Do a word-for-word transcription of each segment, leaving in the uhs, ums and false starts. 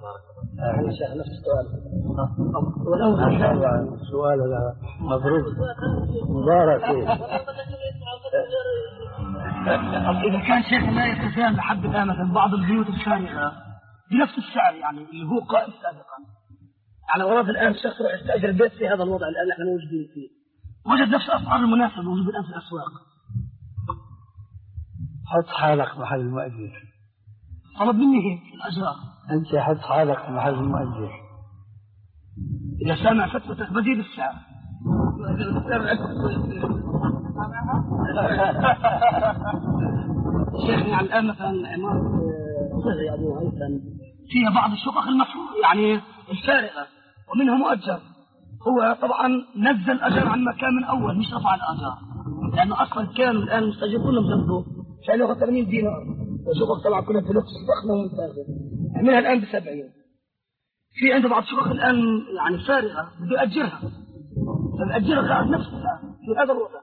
أهلا شيخ نفس السؤال. ولو ما شاء الله سؤال مبروك مبارك. إذا كان شيخ لا يتفهم لحد الآن مثلا بعض البيوت الفارغة بنفس السعر يعني اللي هو قائم سابقا، على غرض الآن الشخص يروح يستأجر بيت في هذا الوضع الآن نحن موجودين فيه، وجد نفس الأسعار المناسبة موجودة الآن في الأسواق. حط حالك محل المؤجر. طلب مني هيك الأجار. أنت حط حالك محل المؤجر. إذا سامع فتوتك بزيد السعر. شيخ يعني الآن مثلا عمارة صغيرة أبو هيثم فيها بعض الشقق المفروض يعني الفارغة ومنها مؤجر، هو طبعا نزل أجر عن مكان من أول مش رفع الأجار، لأنه أصلا كانوا الآن المستأجر كلهم زبطوا كانوا ياخذ ثمانين دينار والشقق طبعا كلها فلوس ضخمة وممتازة، عملها الآن بسبعين. في عنده بعض الشقق الآن يعني فارغة بده يأجرها فبأجرها قاعد نفس الساعة في هذا الوضع.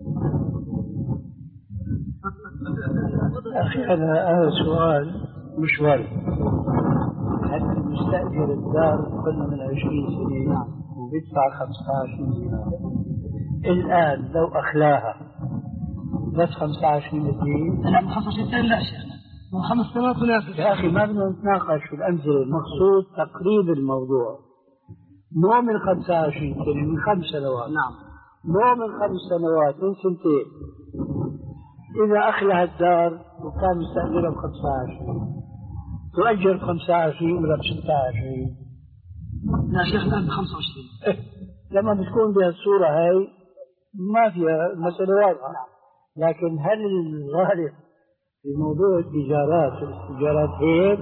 أخي هذا هذا سؤال مش وارد. حتى مستأجر الدار قلنا من عشرين سنة وبيدفع خمسة عشر دينار، الآن لو أخلاها بس خمسة عشر دينار أنا خمسة عشر سنة لا شيخ من خمس سنوات مناسب. يا أخي ما بدنا نتناقش في الأمثلة، المقصود تقريب الموضوع، مو من خمسة وعشرين سنة من خمس سنوات. نعم مو من خمس سنوات من سنتين. إذا أخلها الدار وكان مستأجرها بخمسة وعشرين تؤجر خمسة وعشرين ولا بستة وعشرين؟ لا شيخ الآن بخمسة وعشرين. إيه. لما بتكون بهالصورة هاي ما فيها مسألة واضحة، لكن هل الغالب في موضوع التجارات والاستجارات هيك؟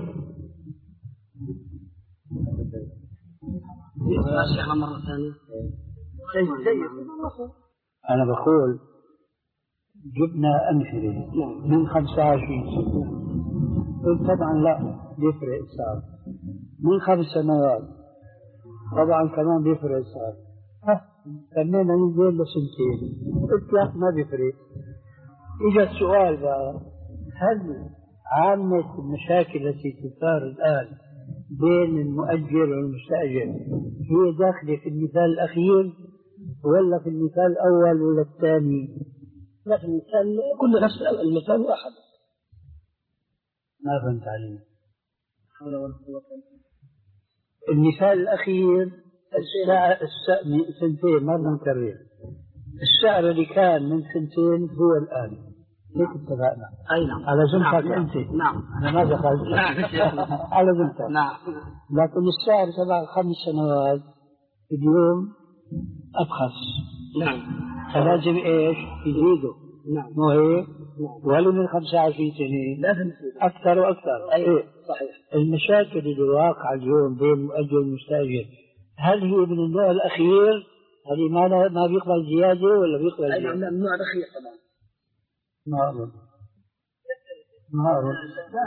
يا شيخ مرة ثانية. أنا بقول جبنا أمثلة من خمسة وعشرين سنة طبعا لا بيفرق السعر، من خمس سنوات طبعا كمان بيفرق السعر، خلينا ننزل لسنتين قلت لا ما بيفرق. إجا السؤال بقى، هل عامة المشاكل التي تثار الآن بين المؤجر والمستأجر هي داخلة في المثال الأخير ولا في المثال الأول ولا الثاني؟ لا في المثال كل نفس المثال واحد. ما فهمت عليه. المثال الأخير الساعة سنتين ما بنكرر، السعر اللي كان من سنتين هو الآن، هيك اتفقنا. أي نعم. على زمتك نعم. أنت. نعم. أنا ما دخلت. على زمتك. نعم. لكن السعر تبع خمس سنوات اليوم أبخس. نعم. فلازم إيش يزيدوا. نعم. مو هيك؟ ولو من خمسة وعشرين سنة لازم أكثر وأكثر. أيوة صحيح. المشاكل اللي واقعة اليوم بين المؤجر والمستأجر هل هي من النوع الأخير؟ هل ما ما بيقبل زيادة ولا بيقبل زيادة؟ أيوة من النوع الأخير طبعا. ما أظن. ما أظن.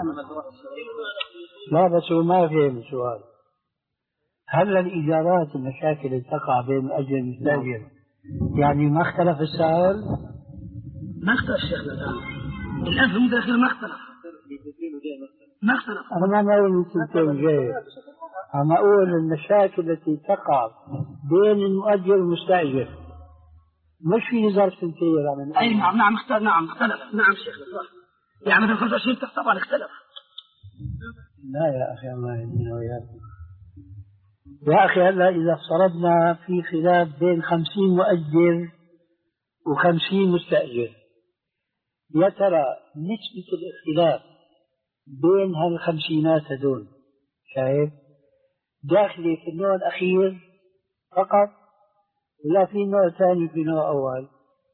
لا بس هو ما فهم السؤال. هل الإيجارات المشاكل اللي تقع بين المؤجر والمستأجر يعني ما اختلف السعر؟ ما اختلف شيخنا الآن. الآن في المدة الأخيرة ما اختلف. ما اختلف. أنا ما أقول سنتين جاي. أنا أقول المشاكل التي تقع بين المؤجر والمستأجر مش في ظرف سنتين من أي نعم نعم اختلف نعم اختلف نعم شيخنا صح. يعني مثلا خمسة وعشرين طبعا اختلف. لا يا أخي الله يهدينا وإياكم. يا أخي هلا إذا افترضنا في خلاف بين خمسين مؤجر وخمسين مستأجر، يا ترى نسبة الاختلاف بين هالخمسينات هدول شايف داخلي في النوع الأخير فقط ولا في نوع ثاني في نوع أول؟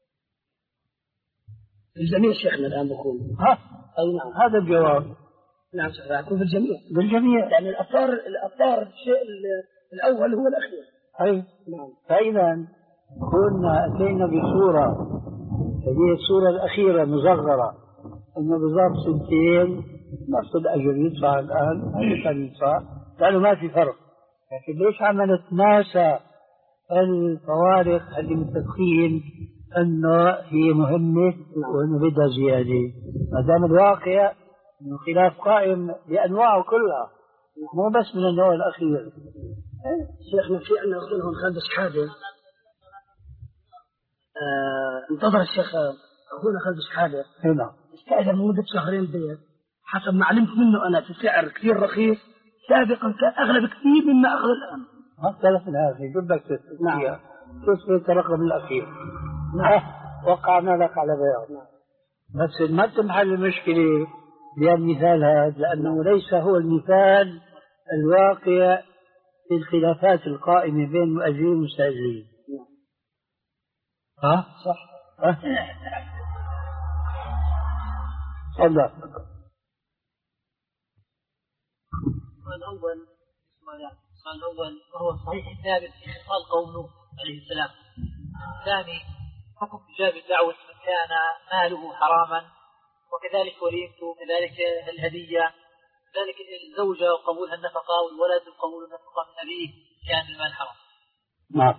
الجميع شيخنا الآن بقول. ها أي نعم. هذا الجواب. نعم شيخنا يكون في الجميع. بالجميع. يعني الأثار الأثار الشيء الأول هو الأخير. أي نعم. فإذا كنا أتينا بصورة هذه الصورة الأخيرة مصغرة إنه بظرف سنتين نفس الأجر يدفع الآن ما يدفع لأنه ما في فرق. لكن ليش عملت ناسا الفوارق اللي متفقين أنه هي مهمة وأنه بدها زيادة؟ ما دام الواقع إنه خلاف قائم بأنواعه كلها مو بس من النوع الأخير. شيخنا في عندنا أخونا خالد شحادة، آه انتظر الشيخ أخونا خالد شحادة هنا استأجر لمدة شهرين بيت، حسب ما علمت منه أنا في سعر كثير رخيص، سابقا كان أغلى بكثير مما أخذ الآن. ما اختلف الآخر بدك تثبت. نعم. تثبت الرقم الأخير. نعم. وقعنا لك على بيع. نعم. بس ما تنحل المشكلة بهالمثال هذا، لأنه ليس هو المثال الواقع في الخلافات القائمة بين المؤجرين والمستأجرين. ها؟ صح. ها؟ تفضل. السؤال الأول السؤال الأول وهو صحيح الثابت في خصال قوم نوح عليه السلام. الثاني حكم إجابة دعوة من كان ماله حراما، وكذلك وليمته، وكذلك الهدية، كذلك الزوجة وقبولها النفقة، والولد وقبول النفقة من أبيه كان المال حرام. نعم.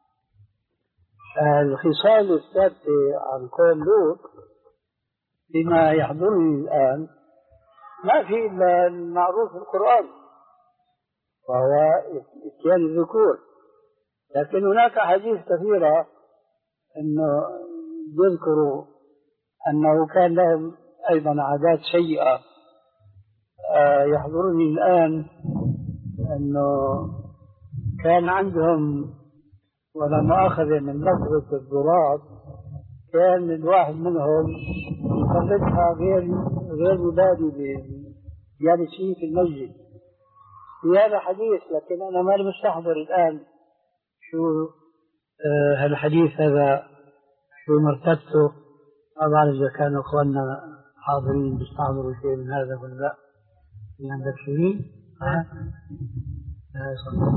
الخصال الثابتة عن قوم لوط بما يحضرني الآن ما في إلا المعروف في القرآن، وهو إتيان الذكور، لكن هناك حديث كثيرة أنه يذكروا أنه كان لهم أيضا عادات سيئة. يحضرني الآن أنه كان عندهم، ولا مؤاخذة من لفظة الضراب، كان الواحد منهم يخرجها غير غير مبالي جالسين في المسجد. في هذا حديث، لكن أنا ما مستحضر الآن شو آه هالحديث هذا شو مرتبته. ما بعرف إذا كانوا أخواننا حاضرين بيستحضروا شيء من هذا ولا لا. في عندك شيء؟ ها؟ لا صحيح.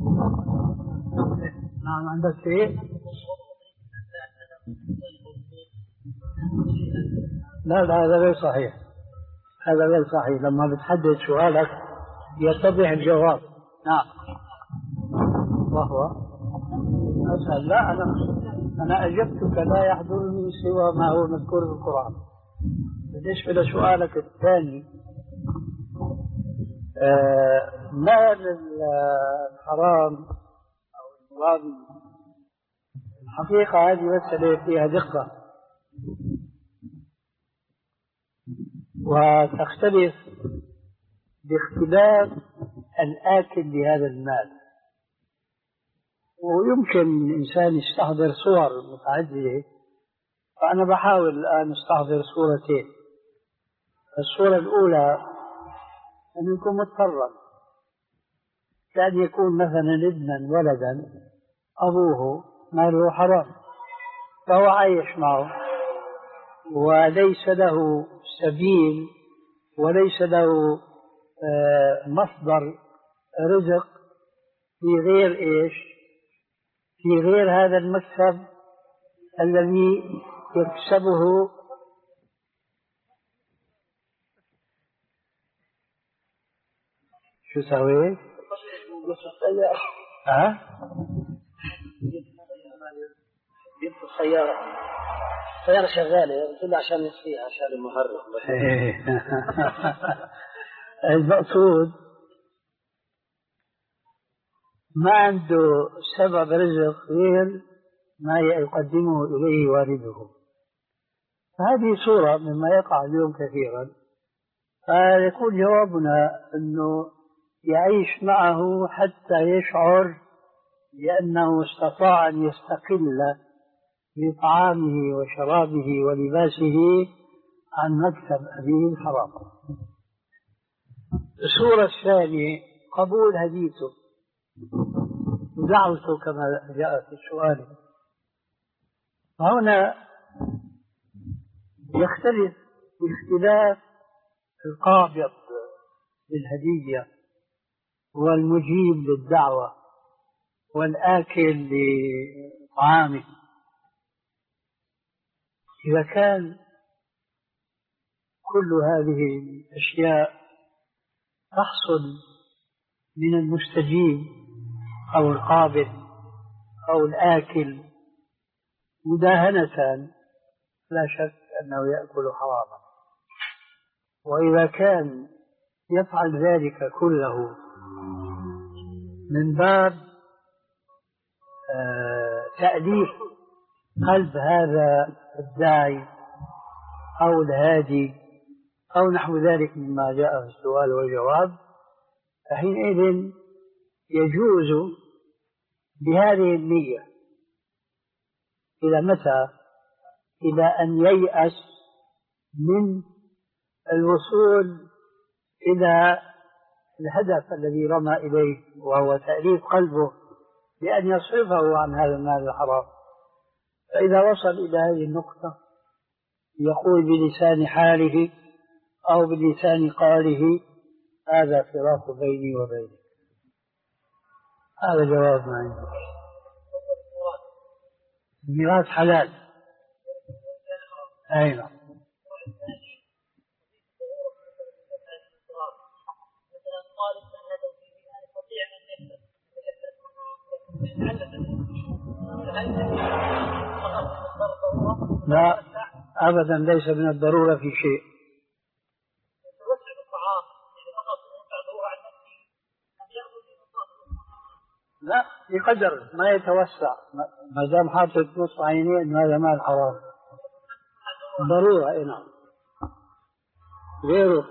نعم عندك شيء؟ لا لا هذا غير صحيح، هذا غير صحيح. لما بتحدد سؤالك يتضح الجواب. نعم. وهو أسأل. لا أنا أنا أجبتك لا يحضرني سوى ما هو مذكور في القرآن. بالنسبة لسؤالك الثاني، آه مال الحرام أو المراد، الحقيقة هذه مسألة فيها دقة وتختلف باختلاف الآكل لهذا المال. ويمكن الإنسان يستحضر صور متعددة، فأنا بحاول الآن أستحضر صورتين. الصورة الأولى أن يكون مضطرا، كان يكون مثلا ابنا ولدا أبوه ماله حرام، فهو عايش معه وليس له سبيل وليس له مصدر رزق في غير إيش؟ في غير هذا المكسب الذي يكسبه شو سويت؟ ها؟ جبت السيارة السيارة شغالة قلت له عشان نسفيها عشان المهرب. المقصود ما عنده سبب رزق غير ما يقدمه إليه والده. هذه صورة مما يقع اليوم كثيرا. فيكون جوابنا أنه يعيش معه حتى يشعر بأنه استطاع أن يستقل بطعامه وشرابه ولباسه عن مكسب أبيه الحرام. الصورة الثانية قبول هديته ودعوته كما جاء في السؤال. هنا يختلف باختلاف القابض للهدية والمجيب للدعوة والآكل لطعامه. إذا كان كل هذه الأشياء تحصل من المستجيب أو القابض أو الآكل مداهنة، لا شك أنه يأكل حراما. وإذا كان يفعل ذلك كله من باب آه تأليف قلب هذا الداعي أو الهادي أو نحو ذلك مما جاء في السؤال والجواب، فحينئذ يجوز بهذه النية. إلى متى؟ إلى أن ييأس من الوصول إلى الهدف الذي رمى إليه، وهو تأليف قلبه بأن يصرفه عن هذا المال الحرام. فإذا وصل إلى هذه النقطة يقول بلسان حاله أو بلسان قاله: هذا فراق بيني وبينك. هذا جواب ما عندي. الميراث حلال. أيضا لا أبدا، ليس من الضرورة في شيء. لا، بقدر ما يتوسع، ما دام حاطط نصف عينيه إن هذا مال حرام ضرورة. إيه نعم. غيره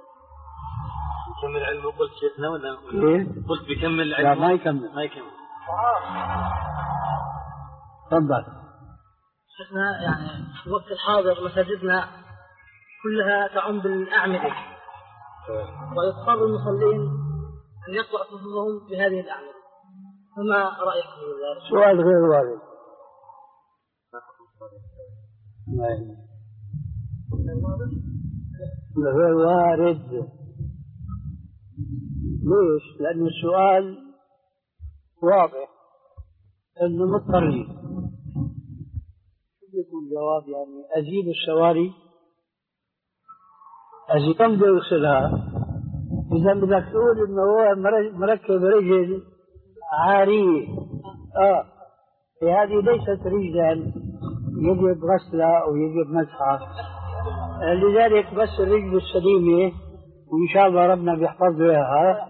يكمل علمه قلت شيخنا ولا قلت بيكمل علمه؟ لا ما يكمل ما يكمل. تفضل. شيخنا يعني في الوقت الحاضر مساجدنا كلها تعم بالأعمدة، ويضطر المصلين أن يقطع صفوفهم بهذه الأعمدة، فما رأيكم في ذلك؟ سؤال غير وارد. غير وارد. ليش؟ لأن السؤال واضح أنه مضطرين. شو يكون الجواب؟ يعني أزيل السواري، أزيل كم بده يغسلها؟ إذا بدك تقول إنه هو مركب رجل عارية، آه هذه ليست رجلا يجب غسلها أو يجب مسحها، لذلك بس الرجل السليمة وإن شاء الله ربنا بيحفظ لها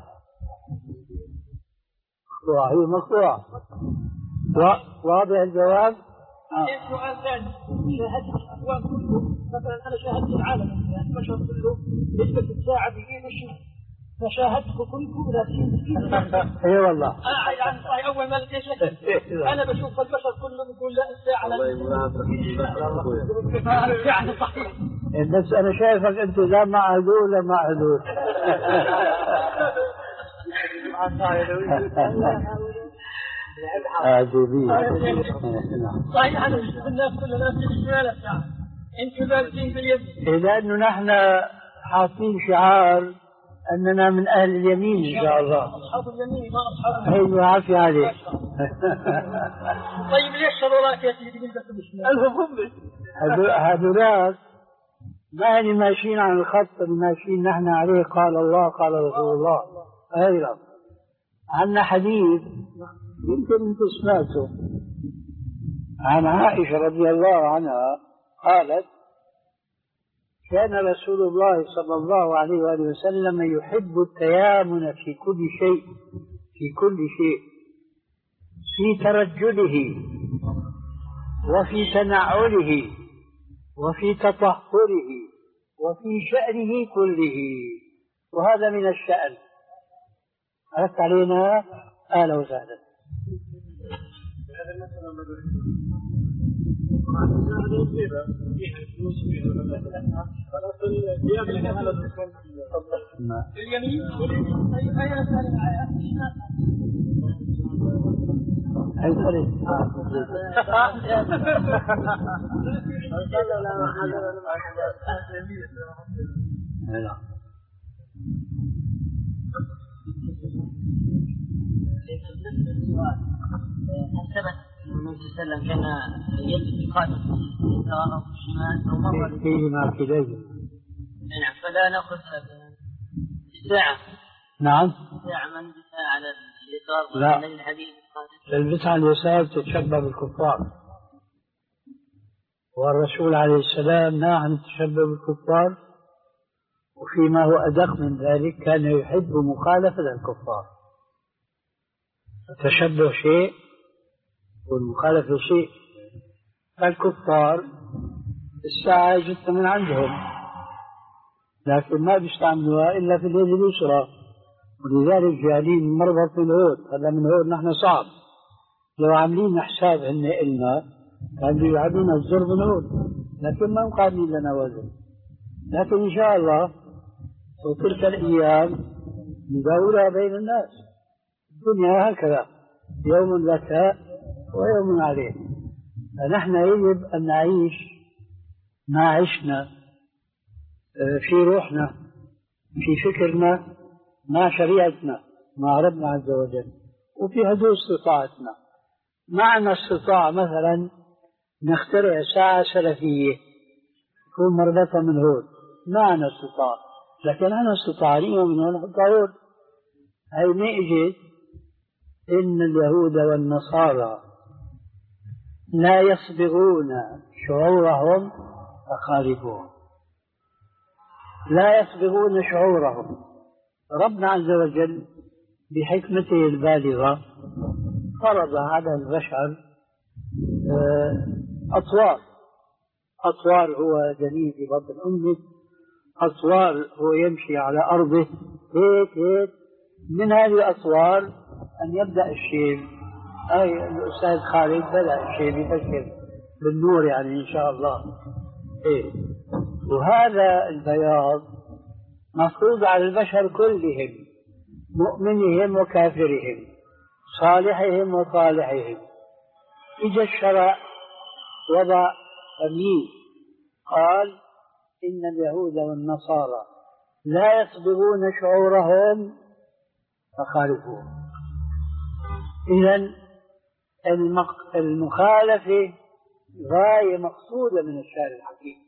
مقطوعة، هي مقطوعة. واضح الجواب؟ آه. سؤال ثاني، شاهدت الأكوان كله، مثلا أنا شاهدت العالم البشر كله نسبة الساعة بإيه فشاهدته كله لا. اي والله. انا يعني صحيح اول ما لقيت انا بشوف البشر كله بيقول لا الساعه لا. يعني صحيح. بس انا شايفك انت لا مع هذول لا مع هذول. صحيح انا بشوف الناس كل الناس بالشمال الساعه انتم لابسين باليد. لانه نحن حاطين شعار أننا من أهل اليمين إن شاء الله. أصحاب اليمين ما أصحاب اليمين. أيوة عافية عليك. طيب ليش هذولاك يا سيدي بالبس بالشمال؟ هذولاك ما هني ماشيين على الخط اللي ماشيين نحن عليه، قال الله قال رسول الله. أيضا عندنا حديث يمكن أنت سمعته عن عائشة رضي الله عنها قالت: كان رسول الله صلى الله عليه وآله وسلم يحب التيامن في كل شيء في كل شيء في ترجله وفي تنعله وفي تطهره وفي شأنه كله، وهذا من الشأن. عرفت علينا؟ أهلا وسهلا. النبي صلى الله عليه وسلم كان يلبس قائد اليسار او الشمال او مرة فيه مع كده. نعم، فلا ناخذ الساعة. نعم. الساعة من بسها على اليسار. لا، الحديث البسها على اليسار تتشبه بالكفار، والرسول عليه السلام نهى عن التشبه بالكفار وفيما هو أدق من ذلك كان يحب مخالفة الكفار. التشبه شيء والمخالفة شيء. الكفار الساعة جت من عندهم، لكن ما بيستعملوها إلا في اليد اليسرى، ولذلك جايين مربط من هون. هذا من هون نحن صعب، لو عاملين حساب إن إلنا كان بيعدون الزر من هون، لكن ما مقابلين لنا وزن. لكن إن شاء الله وتلك الأيام نداولها بين الناس. الدنيا هكذا، يوم لك ويوم عليك. فنحن يجب أن نعيش ما عشنا في روحنا، في فكرنا، مع شريعتنا، مع ربنا عز وجل، وفي حدود استطاعتنا. معنا استطاعة مثلا نخترع ساعة سلفية تكون مربطة من هون، معنا استطاعة، لكن أنا استطاع لي من هون حتى هون. هي ما إجت. إن اليهود والنصارى لا يصبغون شعورهم فخالفوهم، لا يصبغون شعورهم. ربنا عز وجل بحكمته البالغة فرض على البشر أطوار. أطوار هو جنين في بطن أمه، أطوار هو يمشي على أرضه، هيك هيك. من هذه الأطوار أن يبدأ الشيب. أي الأستاذ خالد بدأ الشيب يفكر بالنور يعني إن شاء الله. إيه. وهذا البياض مفروض على البشر كلهم، مؤمنهم وكافرهم، صالحهم وطالحهم. إجا الشرع وضع تمييز، قال إن اليهود والنصارى لا يصبغون شعورهم فخالفوهم. إذن المخالفة غاية مقصودة من الشارع الحكيم.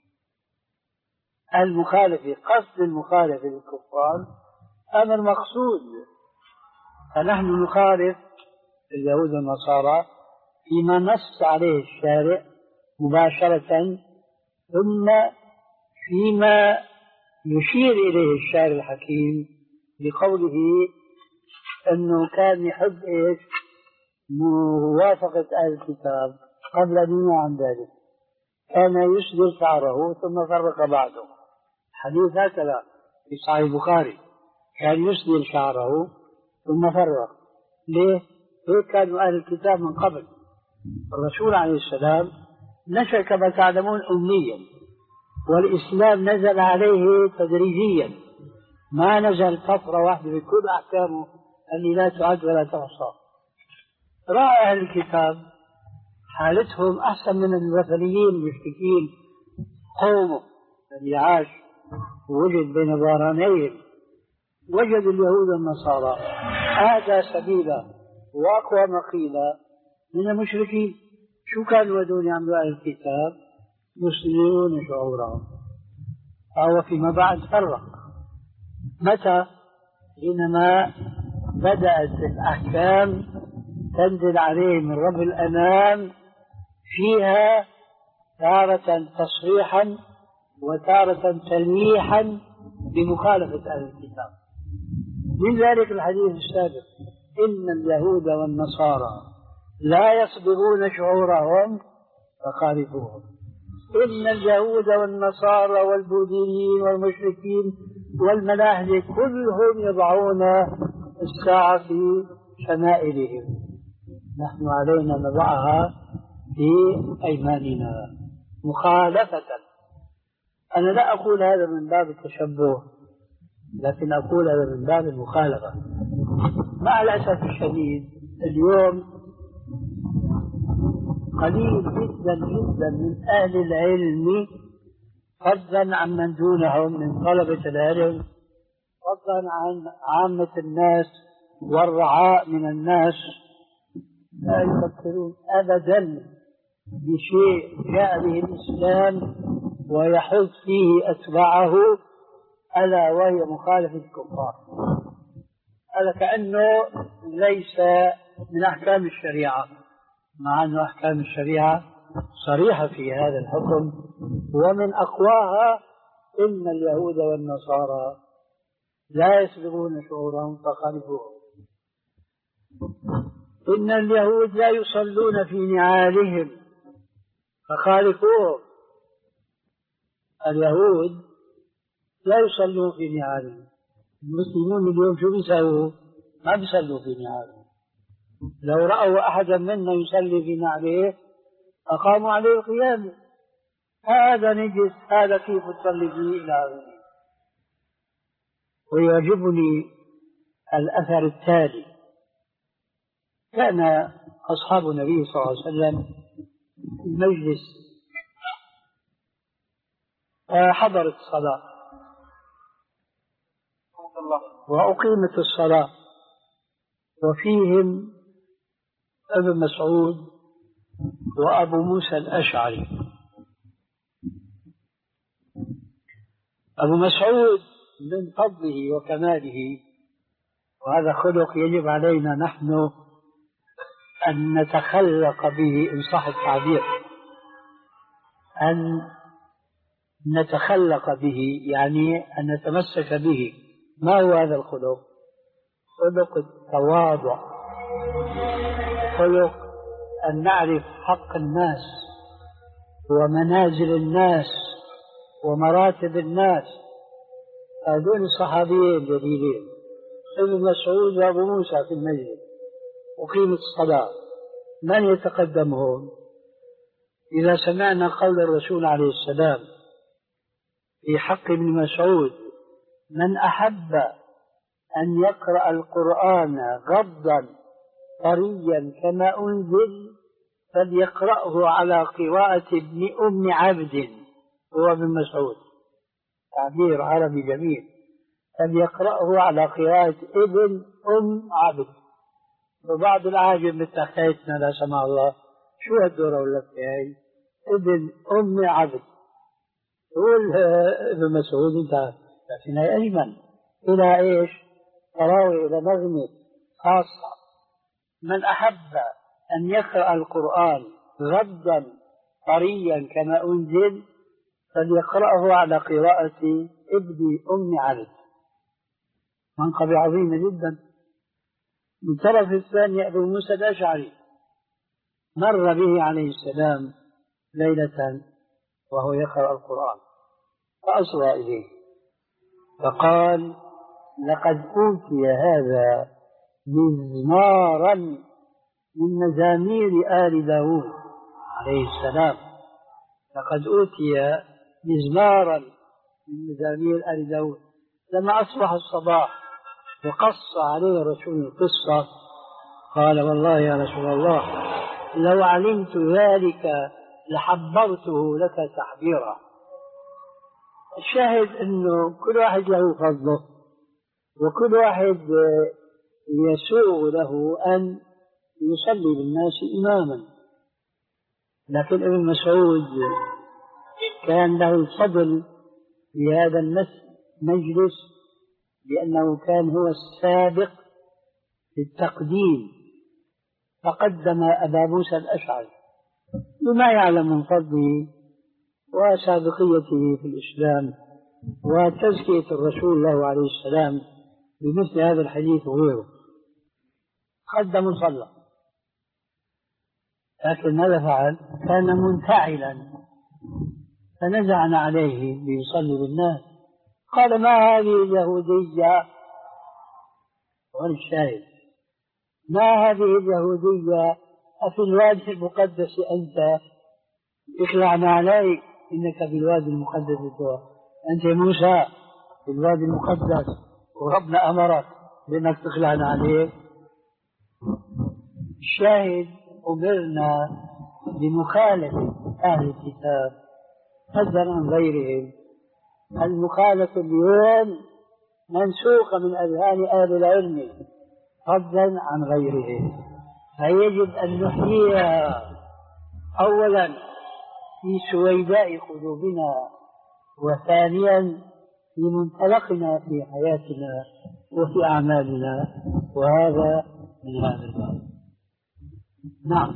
المخالفة، قصد المخالفة للكفار أمر مقصود. فنحن نخالف اليهود والنصارى فيما نص عليه الشارع مباشرة، ثم فيما يشير إليه الشارع الحكيم بقوله أنه كان يحب إيش؟ موافقة أهل الكتاب قبل أن ينهى عن ذلك. كان يسدل شعره ثم فرق بعده. حديث هكذا في صحيح البخاري، كان يسدل شعره ثم فرق. ليه؟ هيك كانوا أهل الكتاب من قبل. الرسول عليه السلام نشأ كما تعلمون أمنيا، والإسلام نزل عليه تدريجيا، ما نزل فترة واحدة بكل أحكامه التي لا تعد ولا تحصى. رأى أهل الكتاب حالتهم أحسن من الوثنيين المشركين قومه الذي عاش ووجد بين ظهرانيهم. وجد اليهود والنصارى هذا سبيلا وأقوى مقيلا من المشركين. شو كانوا يدون يعملوا أهل الكتاب؟ يسلمون شعورهم. فهو فيما بعد فرق. متى؟ حينما بدأت الأحكام تنزل عليه من رب الأنام، فيها تارة تصريحا وتارة تلميحا بمخالفة أهل الكتاب. من ذلك الحديث السابق: إن اليهود والنصارى لا يصبغون شعورهم فخالفوهم. إن اليهود والنصارى والبوذيين والمشركين والملاحدة كلهم يضعون الساعة في شمائلهم، نحن علينا نضعها في أيماننا مخالفة. أنا لا أقول هذا من باب التشبه، لكن أقول هذا من باب المخالفة. مع الأسف الشديد اليوم قليل جدا جدا من أهل العلم، فضلا عن من دونهم من طلبة العلم، فضلا عن عامة الناس والرعاء من الناس، لا يفكرون أبدا بشيء جاء به الإسلام ويحث فيه أتباعه، ألا وهي مخالفة الكفار. هذا كأنه ليس من أحكام الشريعة، مع أن أحكام الشريعة صريحة في هذا الحكم، ومن أقواها إن اليهود والنصارى لا يسبغون شعورهم فخالفوهم. إن اليهود لا يصلون في نعالهم فخالفوهم. اليهود لا يصلون في نعالهم. المسلمون اليوم شو بيسووا؟ ما بيصلوا في نعالهم. لو رأوا أحدا منا يصلي في نعله أقاموا عليه القيامة. هذا نجس، هذا كيف تصلي فيه إلى آخره. ويعجبني الأثر التالي. كان أصحاب النبي صلى الله عليه وسلم في مجلس حضرت الصلاة وأقيمت الصلاة، وفيهم ابن مسعود وأبو موسى الأشعري. أبو مسعود من فضله وكماله، وهذا خلق يجب علينا نحن أن نتخلق به إن صح التعبير، أن نتخلق به يعني أن نتمسك به. ما هو هذا الخلق؟ خلق التواضع، خلق أن نعرف حق الناس ومنازل الناس ومراتب الناس. هذول الصحابيين جليلين ابن مسعود وأبو موسى في المسجد وقيمة الصلاة، من يتقدمهم؟ إذا سمعنا قول الرسول عليه السلام في حق ابن مسعود: من أحب أن يقرأ القرآن غضا طريا كما أنزل فليقرأه على قراءة ابن أم عبد، هو ابن مسعود، تعبير عربي جميل، فليقرأه على قراءة ابن أم عبد. وبعض العاجم بتحكيتنا لا سمع الله شو هالدورة ولا هاي ابن أم عبد، يقول ابن مسعود انت لكنها أجمل إلى إيش؟ تراوي إلى نغمة خاصة. من أحب أن يقرأ القرآن غدا طريا كما أنزل فليقرأه على قراءة ابن أم عبد. منقبة عظيمة جدا. من طرف الثاني أبو موسى الأشعري مر به عليه السلام ليلة وهو يقرأ القرآن فأصغى إليه فقال: لقد أوتي هذا مزمارا من مزامير آل داود عليه السلام. لقد أوتي مزمارا من مزامير آل داود. لما أصبح الصباح وقص عليه الرسول القصة قال: والله يا رسول الله لو علمت ذلك لحبرته لك تحبيرا. الشاهد أنه كل واحد له فضله وكل واحد يسوغ له أن يصلي بالناس إماما. لكن ابن مسعود كان له الفضل في هذا المجلس لأنه كان هو السابق في التقديم، فقدم أبا موسى الأشعري بما يعلم من فضله وسابقيته في الإسلام وتزكية الرسول له عليه السلام بمثل هذا الحديث وغيره. قدم وصلى، لكن ماذا فعل؟ كان منفعلا فنزعنا عليه ليصلي بالناس. قال: ما هذه اليهودية؟ والشاهد ما هذه اليهودية؟ أفي الوادي المقدس أنت؟ اخلعنا عليك، إنك في الوادي المقدس. أنت موسى في الوادي المقدس وربنا أمرك بأنك تخلعنا عليه. الشاهد أمرنا بمخالفة أهل الكتاب فضلا عن غيرهم. المخالفة اليوم منسوخة من أذهان أهل العلم فضلا عن غيرهم، فيجب أن نحييها أولا في سويداء قلوبنا، وثانيا في منطلقنا في حياتنا وفي أعمالنا، وهذا من هذا الباب. نعم.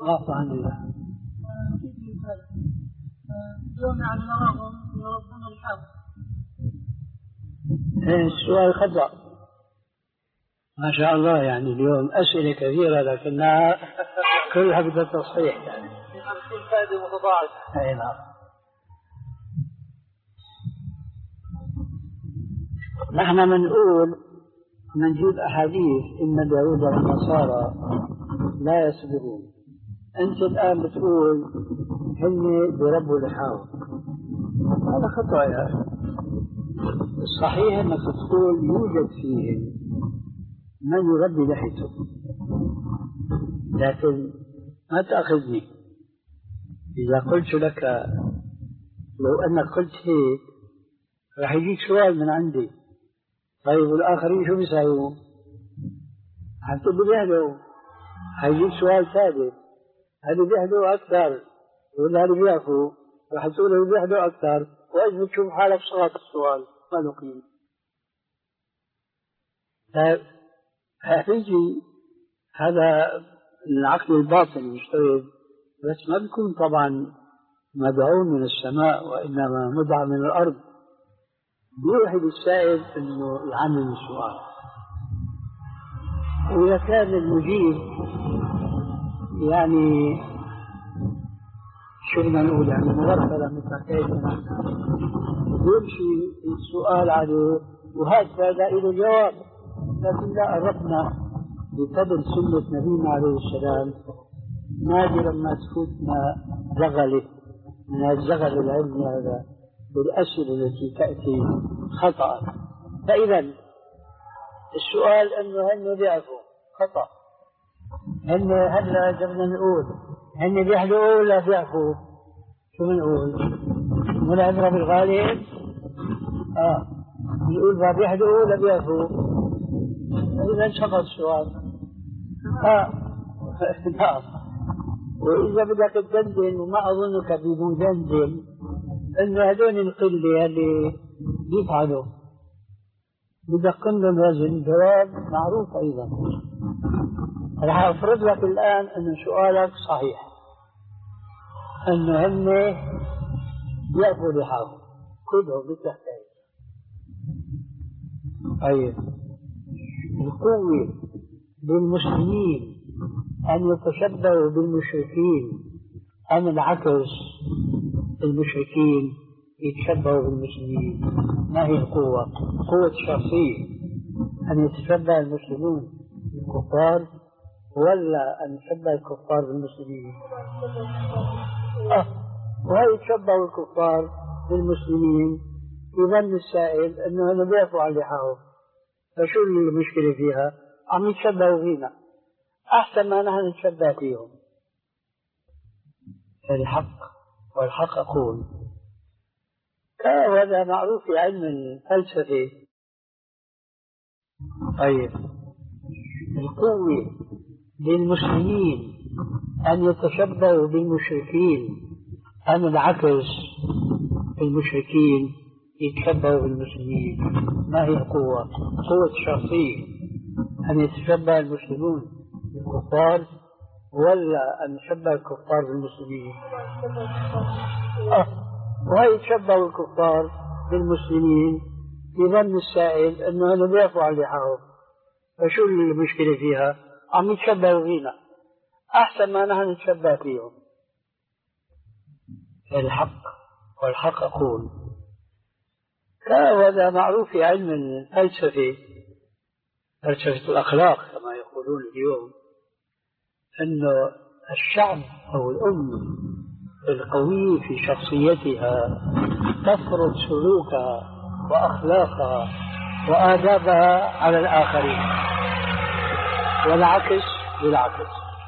غاف عن الله. اليوم يعني نراهم يربون الحب. السؤال خطأ ما شاء الله، يعني اليوم أسئلة كثيرة لكنها كلها بدها تصحيح يعني. خمسين فائدة متضاعفة. أي نعم. نحن منقول منجيب أحاديث إن اليهود والنصارى لا يصبرون. أنت الآن بتقول هن بربوا لحاهم، هذا خطأ يا أخي. الصحيح أنك تقول يوجد فيهم من يربي لحيته، لكن ما تأخذني إذا قلت لك لو أنك قلت هيك راح يجيك سؤال من عندي، طيب والآخرين شو بيساوون؟ حتى بيهدوا، هيجيك سؤال ثالث، هل بيهدوا أكثر ولا هل بيعفوا؟ راح تقول هل بيهدوا أكثر، وإذا تشوف حالك صغط السؤال ما له قيمة. فهيجي هذا العقل الباطن يشتغل، بس ما بيكون طبعا مدعو من السماء وإنما مدعى من الأرض، بيوحي للسائل إنه يعمل السؤال. وإذا كان المجيب يعني شو بدنا نقول يعني مغفلة متكيفة يمشي السؤال عليه وهكذا له الجواب، لكن لا أردنا بفضل سنة نبينا عليه السلام نادرا ما تفوتنا زغلة من الزغل العلمي هذا بالأسئلة التي تأتي خطأ. فإذا السؤال أنه هن بيعرفوا خطأ، هن هلا جبنا نقول هن بيحلوا ولا بيعرفوا؟ شو بنقول؟ من عبرة بالغالب؟ آه بنقول ما بيحلوا ولا بيعرفوا؟ إذا انشغل السؤال. آه نعم. وإذا بدك تدندن وما أظنك بمدندن إنه هذول القلة اللي بيفعلوا بدق لهم وزن جواب معروف أيضا. راح أفرض لك الآن أن سؤالك صحيح، أنه هم يأكلوا لحاهم كلهم بالتحتاج. طيب القوة للمسلمين أن يتشبهوا بالمشركين أم العكس المشركين يتشبهوا بالمسلمين؟ ما هي القوة؟ قوة شخصية أن يتشبه المسلمون بالكفار ولا أن يتشبه الكفار بالمسلمين؟ أه وهي يتشبهوا الكفار بالمسلمين يظن السائل أنه أنا بيعفوا عن لحاهم، فشو المشكلة فيها؟ عم يتشبهوا فينا أحسن ما نحن نتشبه فيهم. الحق والحق أقول هذا معروف في علم الفلسفة. طيب القوة للمسلمين أن يتشبهوا بالمشركين أم العكس المشركين يتشبهوا بالمسلمين؟ ما هي القوة؟ قوة شخصية أن يتشبه المسلمون بالكفار ولا أن يتشبه الكفار بالمسلمين؟ أه وهي يتشبه الكفار بالمسلمين يظن السائل أنه أنا بيعفوا عن لحاهم، فشو المشكلة فيها؟ عم يتشبهوا فينا أحسن ما نحن نتشبه فيهم. الحق والحق أقول هذا معروف في علم الفلسفة، فلسفة الأخلاق كما يقولون اليوم، أن الشعب أو الأمة القوية في شخصيتها تفرض سلوكها وأخلاقها وآدابها على الآخرين، والعكس بالعكس.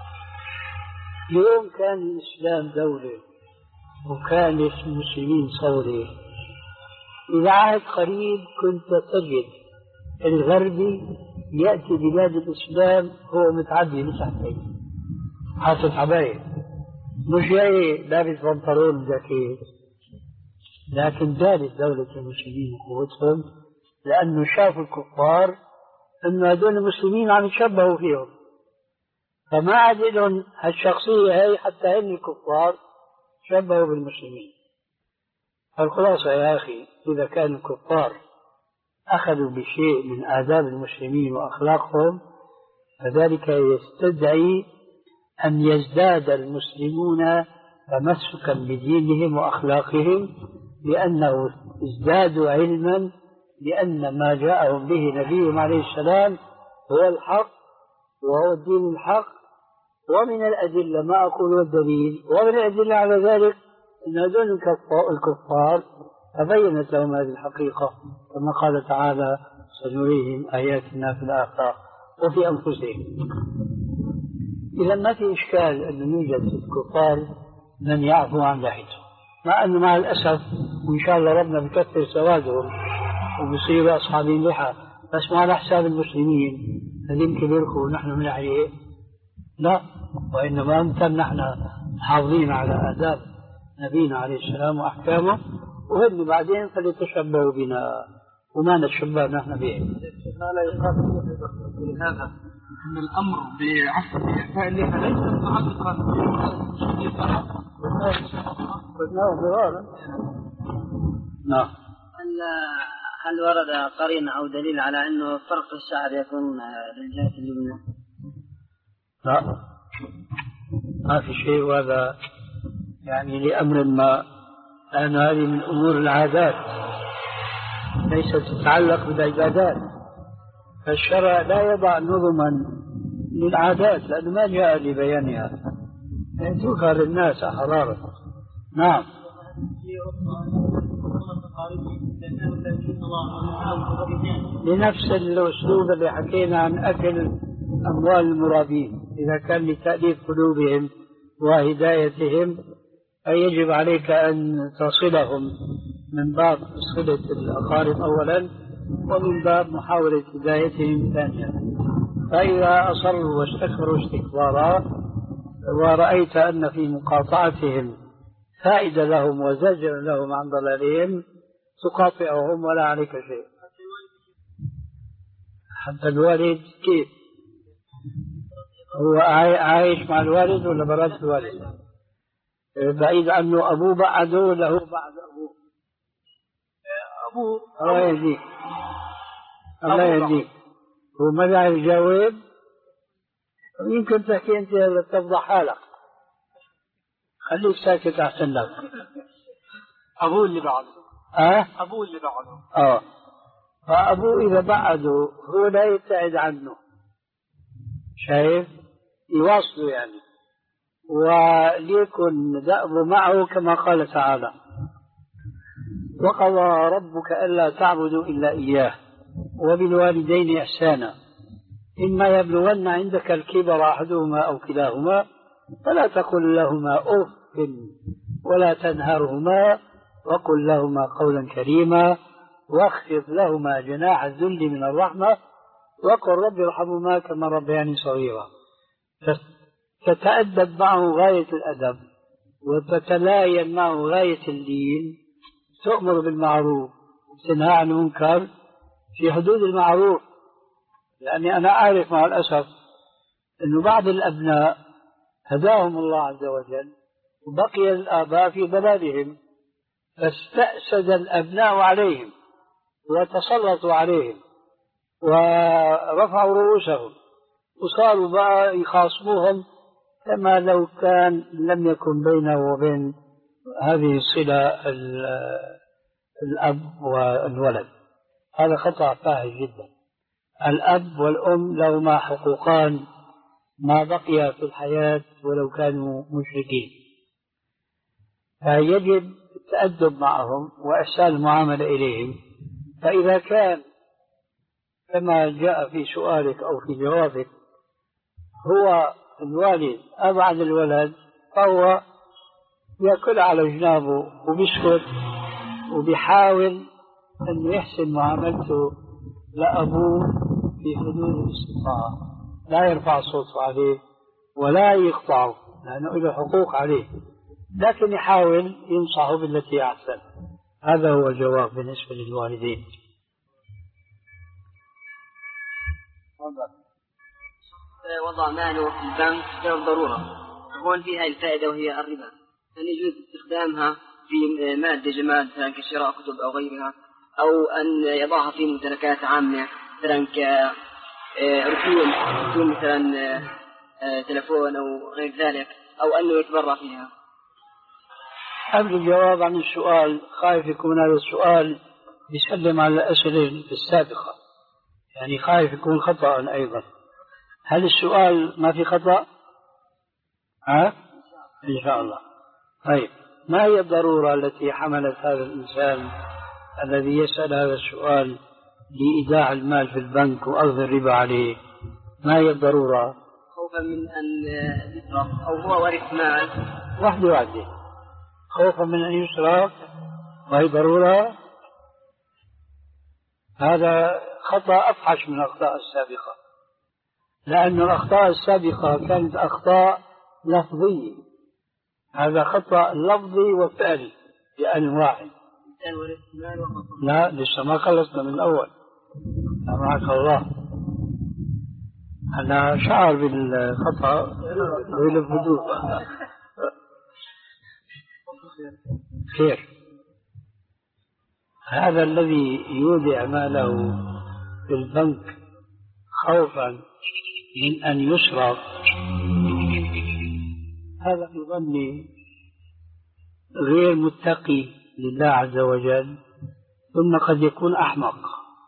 اليوم كان الإسلام دولة وكان المسلمين ثورة، إذا عهد قريب كنت تجد الغربي يأتي بلاد الإسلام هو متعدي مسحتين حاطط عباية، مش جاي لابس بنطلون جاكيت، لكن دارت دولة المسلمين وقوتهم لأنه شافوا الكفار أنه هذول المسلمين عم يتشبهوا فيهم، فما عدلهم هالشخصية هي حتى إن الكفار شبهوا بالمسلمين. الخلاصة يا أخي، إذا كان الكفار أخذوا بشيء من آداب المسلمين وأخلاقهم فذلك يستدعي أن يزداد المسلمون تمسكا بدينهم وأخلاقهم، لأنه ازدادوا علما بأن ما جاءهم به نبيهم عليه السلام هو الحق وهو الدين الحق. ومن الأدلة ما أقول الدليل، ومن الأدلة على ذلك أن هذول الكفار تبينت لهم هذه الحقيقة كما قال تعالى: سنريهم آياتنا في الآفاق وفي أنفسهم. إذا ما في إشكال أن يوجد في الكفار من يعفو عن لحيته، مع أنه مع الأسف وإن شاء الله ربنا بكثر سوادهم وبصيروا أصحابين لحى، بس مع حساب المسلمين هل يمكن يركوا نحن من عليه؟ لا، وإنما أمتن نحن حافظين على آداب نبينا عليه السلام وأحكامه، وهم بعدين فليتشبهوا بنا وما نتشبه نحن به. ما لا يقال لهذا أن الأمر بعفو بإعفاء اللحى ليس متعلقا بالمسلمين فقط. نعم. هل ورد قرين أو دليل على أنه فرق الشعر يكون للجهة اليمنى؟ لا، ما في شيء، وهذا يعني لأمر ما، لأن هذه من أمور العادات ليست تتعلق بالعبادات. فالشرع لا يضع نظما للعادات لأنه ما جاء لبيانها، تظهر الناس حرارة. نعم. لنفس الأسلوب اللي حكينا عن أكل أموال المرابين، إذا كان لتأليف قلوبهم وهدايتهم فيجب عليك أن تصلهم من باب صلة الأقارب أولا، ومن باب محاولة هدايتهم ثانيا. فإذا أصروا واستكبروا استكبارا ورأيت أن في مقاطعتهم فائدة لهم وزجر لهم عن ضلالهم تقاطعهم ولا عليك شيء. حتى الوالد كيف هو عايش مع الوالد ولا برات الوالد؟ بعيد عنه أبوه بعده له بعد أبوه. أبوه الله يهديك، الله يهديك. هو ما داعي يجاوب، يمكن تحكي أنت تفضح حالك، خليك ساكت أحسن لك. أبوه اللي بعده. أه؟ أبوه اللي بعده. أه. فأبوه إذا بعده هو لا يبتعد عنه، شايف؟ يواصله يعني، وليكن دأبه معه كما قال تعالى: وقضى ربك ألا تعبدوا إلا إياه وبالوالدين إحسانا إما يبلغن عندك الكبر أحدهما أو كلاهما فلا تقل لهما أف ولا تنهرهما وقل لهما قولا كريما واخفض لهما جناح الذل من الرحمة وقل رب ارحمهما كما ربياني صغيرا. تتأدب معه غاية الأدب وتتلاين معه غاية اللين، تؤمر بالمعروف وتنهى عن المنكر في حدود المعروف. لأني أنا أعرف مع الأسف أن بعض الأبناء هداهم الله عز وجل وبقي الآباء في ضلالهم، فاستأسد الأبناء عليهم وتسلطوا عليهم ورفعوا رؤوسهم وصاروا بقى يخاصموهم كما لو كان لم يكن بينه وبين هذه الصلة الأب والولد. هذا خطأ فاحش جدا. الأب والأم لهما حقوقان ما بقي في الحياة ولو كانوا مشركين، فيجب التأدب معهم وإحسان المعاملة إليهم. فإذا كان كما جاء في سؤالك أو في جوابك هو الوالد أبعد الولد فهو يأكل على جنابه وبيسكت وبيحاول أن يحسن معاملته لأبوه في حدود الاستطاعة، لا يرفع صوته عليه ولا يقطعه لأنه له حقوق عليه، لكن يحاول ينصحه بالتي أحسن. هذا هو الجواب بالنسبة للوالدين. وضع ماله في البنك بسبب ضرورة، هون فيها الفائدة وهي الربا، هل يجوز استخدامها في مادة جماد مثلا كشراء كتب أو غيرها، أو أن يضعها في ممتلكات عامة مثلا كرسوم رسوم مثلا تلفون أو غير ذلك، أو أنه يتبرع فيها؟ قبل الجواب عن السؤال خايف يكون هذا السؤال يسلم على الأسئلة السابقة، يعني خايف يكون خطأ أيضا. هل السؤال ما في خطأ؟ ها؟ إن شاء الله. طيب، ما هي الضرورة التي حملت هذا الإنسان الذي يسأل هذا السؤال لإيداع المال في البنك وأخذ الربا عليه؟ ما هي الضرورة؟ خوفا من أن يسرق، أو هو ورث مال. واحدة واحدة. خوفا من أن يسرق وهي ضرورة، هذا خطأ أفحش من الأخطاء السابقة، لأن الأخطاء السابقة كانت أخطاء لفظية، هذا خطأ لفظي وفعلي بأن واحد. لا لسه ما خلصنا من الأول. معك الله، أنا شعر بالخطأ والهدوء. خير. هذا الذي يودع ماله في البنك خوفا من أن يسرق، هذا في ظني غير متقي لله عز وجل، ثم قد يكون أحمق.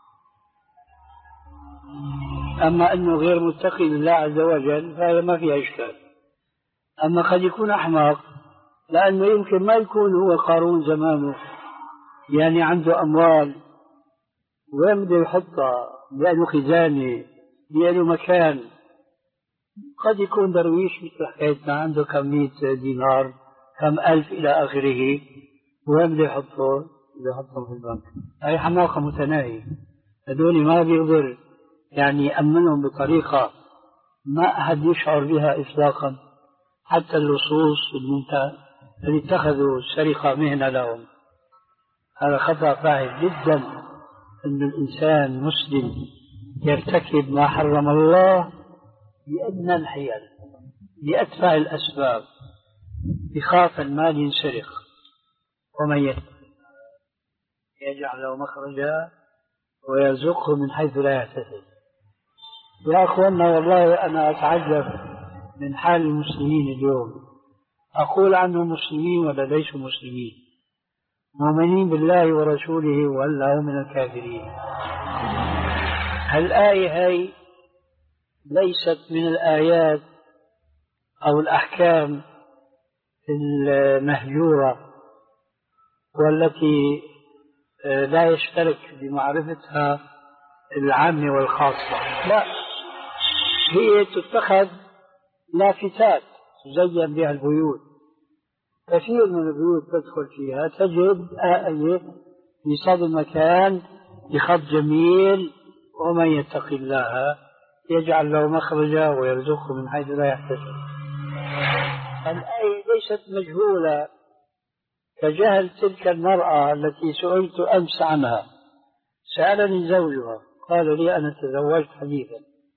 أما أنه غير متقي لله عز وجل فهذا ما فيها إشكال. أما قد يكون أحمق لأنه يمكن ما يكون هو قارون زمانه، يعني عنده أموال وين بده يحطها، لأنه خزانة، لأنه مكان. قد يكون درويش مثل حكايتنا عنده كم مئة دينار كم ألف إلى آخره، وين بده يحطه؟ بده يحطه في البنك. هاي حماقة متناهية، هذول ما بيقدر يعني يأمنهم بطريقة ما أحد يشعر بها إطلاقا، حتى اللصوص اللي اتخذوا السرقة مهنة لهم. هذا خطأ فاحش جدا أن الإنسان مسلم يرتكب ما حرم الله بأدنى الحيل بأدفع الأسباب، يخاف المال ينسرق، ومن يجعل له مخرجا ويرزقه من حيث لا يحتسب. يا أخوانا والله أنا أتعجب من حال المسلمين اليوم، أقول عنهم مسلمين ولا ليسوا مسلمين، مؤمنين بالله ورسوله ولا هم من الكافرين. الآية هي ليست من الآيات أو الأحكام المهجورة والتي لا يشترك بمعرفتها العامة والخاصة، لا، هي تتخذ لافتات تزين بها البيوت. كثير من البيوت تدخل فيها تجد آية في صدر المكان بخط جميل: ومن يتق الله يجعل له مخرجا ويرزقه من حيث لا يحتسب. الآية ليست مجهولة كجهل تلك المرأة التي سئلت أمس عنها. سألني زوجها قال لي أنا تزوجت حديثا،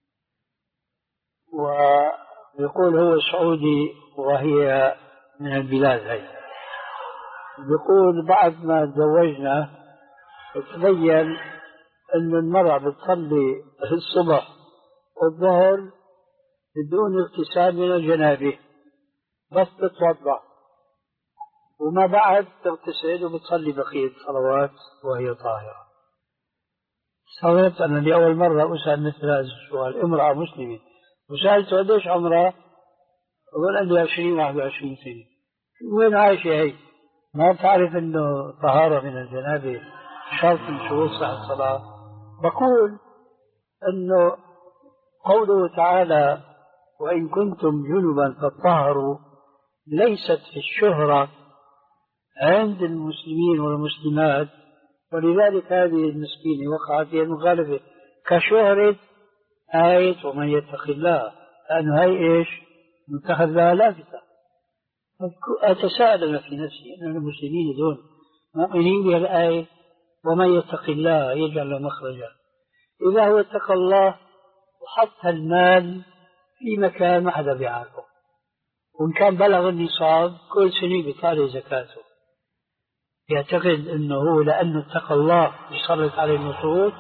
ويقول هو سعودي وهي من البلاد هاي. يقول بعد ما تزوجنا تبين أن المرأة بتصلي الصبح والظهر بدون اغتسال من الجنابة، بس تتوضأ وما بعد تغتسل وبتصلي بقية الصلوات وهي طاهرة. استغربت أنا لأول مرة أسأل مثل هذا السؤال امرأة مسلمة، وسألت قديش عمرها؟ أقول عندي عشرين واحد وعشرين سنة. وين عايشة هي؟ ما تعرف أنه طهارة من الجنابة شرط من شروط صحة الصلاة؟ بقول أنه قوله تعالى: وإن كنتم جنبا فاطهروا، ليست في الشهرة عند المسلمين والمسلمات، ولذلك هذه المسكينة وقعت في المخالفة كشهرة آية ومن يتق الله، لأنه هي إيش؟ متخذ لها لافتة. أتساءل في نفسي أن المسلمين دون مؤمنين بها الآية ومن يتق الله يجعل له مخرجا. إذا هو اتقى الله وحط المال في مكان ما حدا بيعرفه، وإن كان بلغ النصاب كل سنة بيطالع زكاته، يعتقد أنه هو لأنه اتقى الله يسلط عليه النصوص.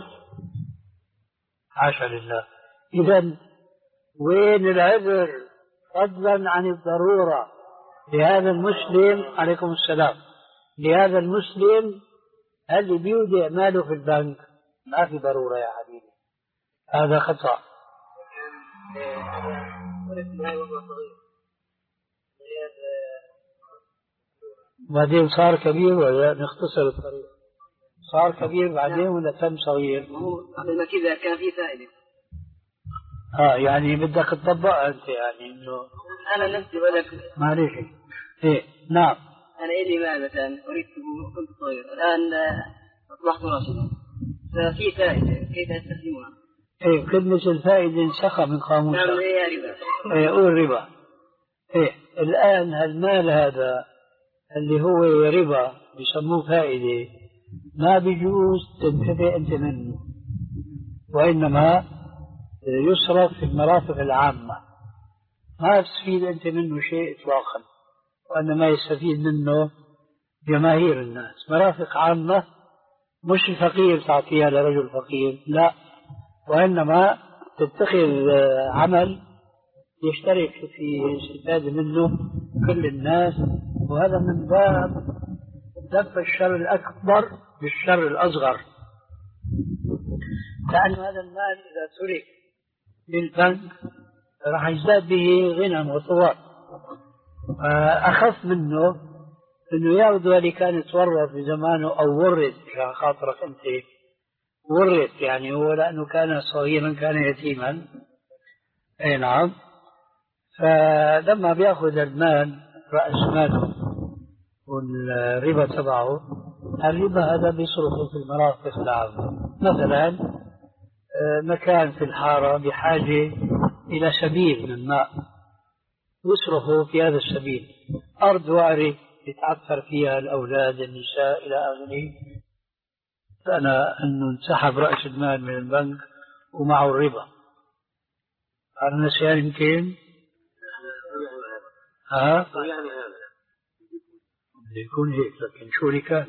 حاشا لله. إذا وين العذر فضلا عن الضرورة لهذا المسلم، عليكم السلام، لهذا المسلم اللي بيودع ماله في البنك؟ ما في ضرورة يا حبيبي، هذا خطأ. بعدين صار كبير ولا نختصر الطريق؟ صار كبير بعدين ولا تم صغير؟ قبل ما كذا كان في فائدة. اه يعني بدك تطبقها انت، يعني انه انا نفسي ولك معلش. ايه نعم. انا الي مال مثلا اريد كنت صغير، الان اصبحت راشدا، ففي فائدة كيف استخدمها؟ ايه كلمة الفائدة انسخة من قاموس. نعم هي ربا. ايه قول ربا. ايه الان هالمال هذا اللي هو ربا بيسموه فائدة، ما بيجوز تنتفع انت منه، وانما يصرف في المرافق العامة، ما تستفيد أنت منه شيء إطلاقا، وإنما يستفيد منه جماهير الناس. مرافق عامة مش الفقير تعطيها لرجل فقير، لا، وإنما تتخذ عمل يشترك في الاستفادة منه كل الناس، وهذا من باب دفع الشر الأكبر بالشر الأصغر، لأن هذا المال إذا ترك للبنك راح يزداد به غنى وثواب. أخف منه أنه ياخذ اللي كان يتورط في زمانه أو ورد، عشان خاطرك أنت ورد، يعني هو لأنه كان صغيرا كان يتيما. أي نعم. فلما بياخذ المال رأس ماله والربا تبعه، الربا هذا بيصرفه في المرافق العامة. مثلا مكان في الحارة بحاجة إلى سبيل من الماء يصرفه في هذا السبيل، أرض وعرة يتعثر فيها الأولاد النساء إلى آخره، فأنا أنه انسحب رأس المال من البنك ومعه الربا. هذا النسيان يمكن ها يكون هيك، لكن شو اللي كان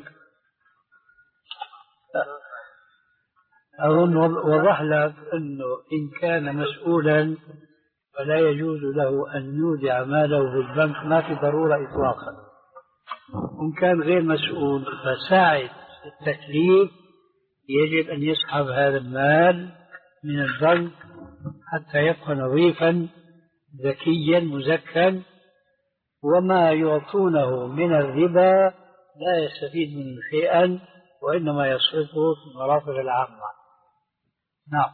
أظن وضح لك أنه إن كان مسؤولا فلا يجوز له أن يودع ماله في البنك، ما في ضرورة إطلاقا. وإن كان غير مسؤول فساعة التكليف يجب أن يسحب هذا المال من البنك حتى يبقى نظيفا ذكيا مزكا، وما يعطونه من الربا لا يستفيد منه شيئا، وإنما يصرفه في المرافق العامة. نعم.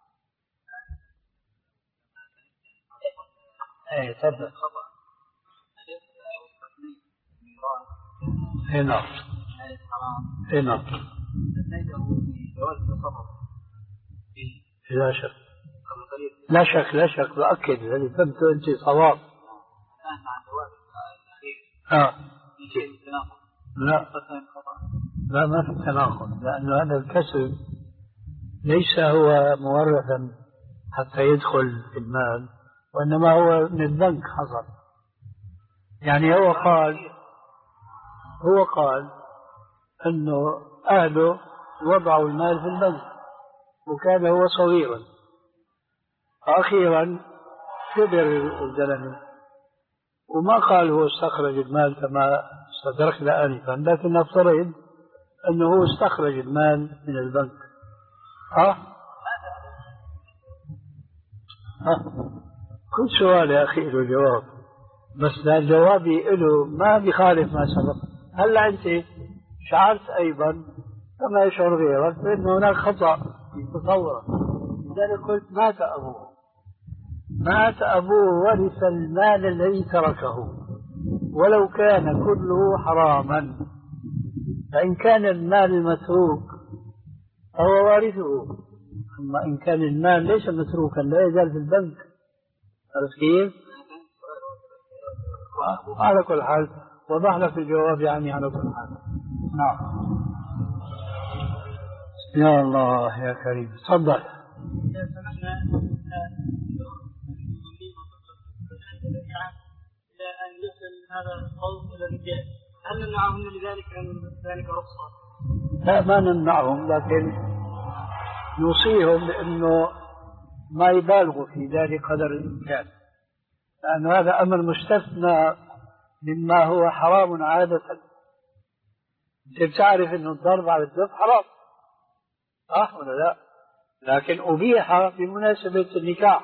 ايه تفضل. ايه نعم. ايه نعم. لا شك لا شك لا شك بأكد اللي فهمته أنت صواب. آه. لا لا ما في تناقض، لأن هذا الكسب ليس هو مورثا حتى يدخل في المال، وإنما هو من البنك حصل. يعني هو قال هو قال أنه أهله وضعوا المال في البنك وكان هو صغيرا، أخيرا كبر الزلمة وما قال هو استخرج المال كما استدركنا آنفا، لكن نفترض أنه هو استخرج المال من البنك. ها؟ ها؟ كل سؤال يا أخي له جواب، بس جوابي له ما بيخالف ما سبق. هلا أنت شعرت أيضا كما يشعر غيرك بأن هناك خطأ في تصورك، لذلك قلت مات أبوه مات أبوه ورث المال الذي تركه ولو كان كله حراما، فإن كان المال المتروك فهو وارثه، أما إن كان المال ليس متروكا لا يزال في البنك. عرفت كيف؟ على كل حال وضح لك الجواب يعني على كل حال. نعم. يا الله يا كريم، تفضل. هذا قول الرجال، هل نمنعهم لذلك أم ذلك رخصة؟ لا ما نمنعهم، لكن نوصيهم بأنه ما يبالغوا في ذلك قدر الإمكان، لأن هذا أمر مستثنى مما هو حرام عادة. أنت بتعرف أنه الضرب على الدف حرام، صح ولا لا؟ لكن أبيح بمناسبة النكاح.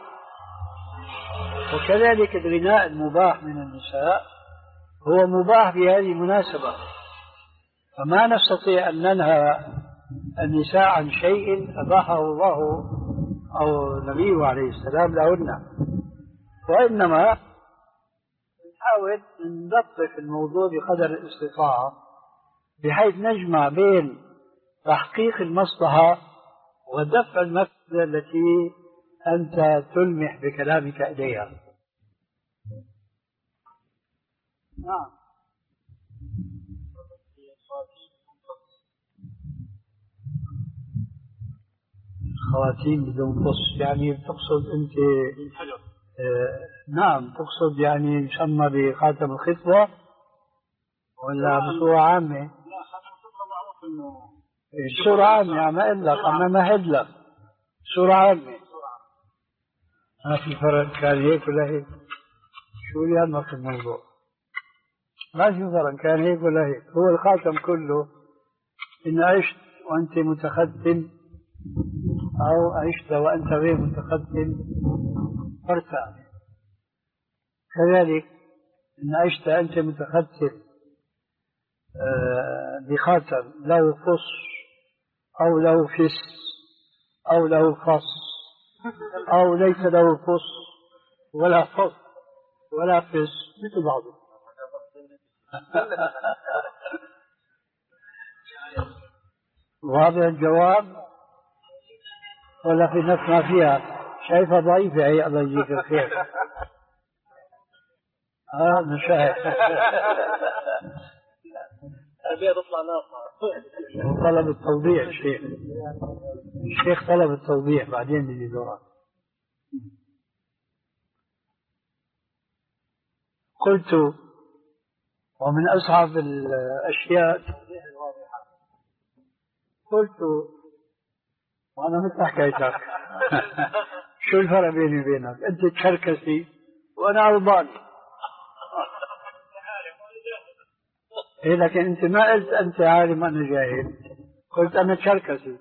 وكذلك الغناء المباح من النساء هو مباح بهذه المناسبة، فما نستطيع أن ننهى النساء عن شيء أباحه الله أو نبيه عليه السلام لهن، وإنما نحاول نلطف الموضوع بقدر الاستطاعة بحيث نجمع بين تحقيق المصلحة ودفع المفسدة التي أنت تلمح بكلامك إليها. نعم. خواتيم بدون قص يعني تقصد أنت آه نعم تقصد يعني يسمى بخاتم الخطبة ولا بصورة عامة؟ لا خاتم الخطبة معروف إنه بصورة عامة، ما أقول لك أنا ما هد لك بصورة عامة. ما في فرق كان هيك ولا هيك، شو اللي يهمك في الموضوع؟ ما في فرق كان هيك ولا هيك، هو الخاتم كله إن عشت وأنت متختم أو عشت وأنت غير متختم فرتع. كذلك إن عشت أنت متختم بخاتم له فص أو له فس أو له فص أو ليس له فص ولا فص ولا فس مثل بعضه. وهذا الجواب ولا في نفس ما فيها شايفة ضعيفة هي الله يجزيك الخير. اه مشاهد البيض يطلع ناقص. طلب التوضيح الشيخ الشيخ طلب التوضيح بعدين بيجي دوران. قلت ومن أصعب الأشياء قلت وأنا مثل حكايتك شو الفرق بيني وبينك؟ أنت تشركسي وأنا ألباني. إيه لكن أنت ما قلت أنت عالم أنا جاهل، قلت أنا تشركسي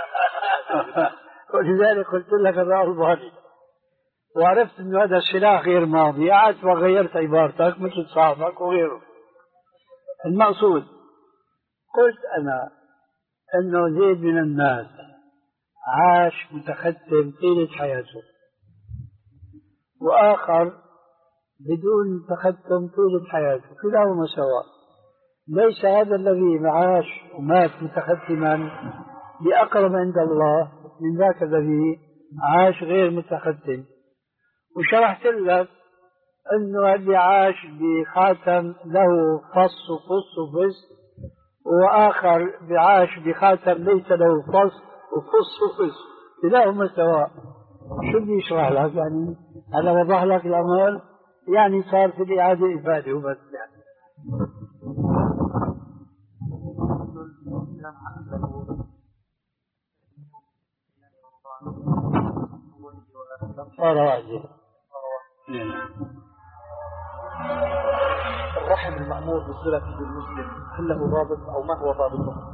ولذلك قلت لك أنا ألباني، وعرفت أن هذا السلاح غير ماضي، قعدت وغيرت عبارتك مثل صاحبك وغيره. المقصود قلت أنا أنه زيد من الناس عاش متختم طيلة حياته، وآخر بدون تختم طيلة حياته، كلاهما سواء. ليس هذا الذي عاش ومات متختما بأقرب عند الله من ذاك الذي عاش غير متختم. وشرحت لك أنه اللي عاش بخاتم له فص وفص وفص، وآخر بعاش بخاتم ليس له فص وفص وفص، كلاهما سواء. شو بدي يشرح لك يعني؟ هذا وضح لك الأمر، يعني صار في الإعادة إفادة وبس يعني. صار واجب. الرحم المأمور بالصلة بالمسلم هل له ضابط أو ما هو ضابطه؟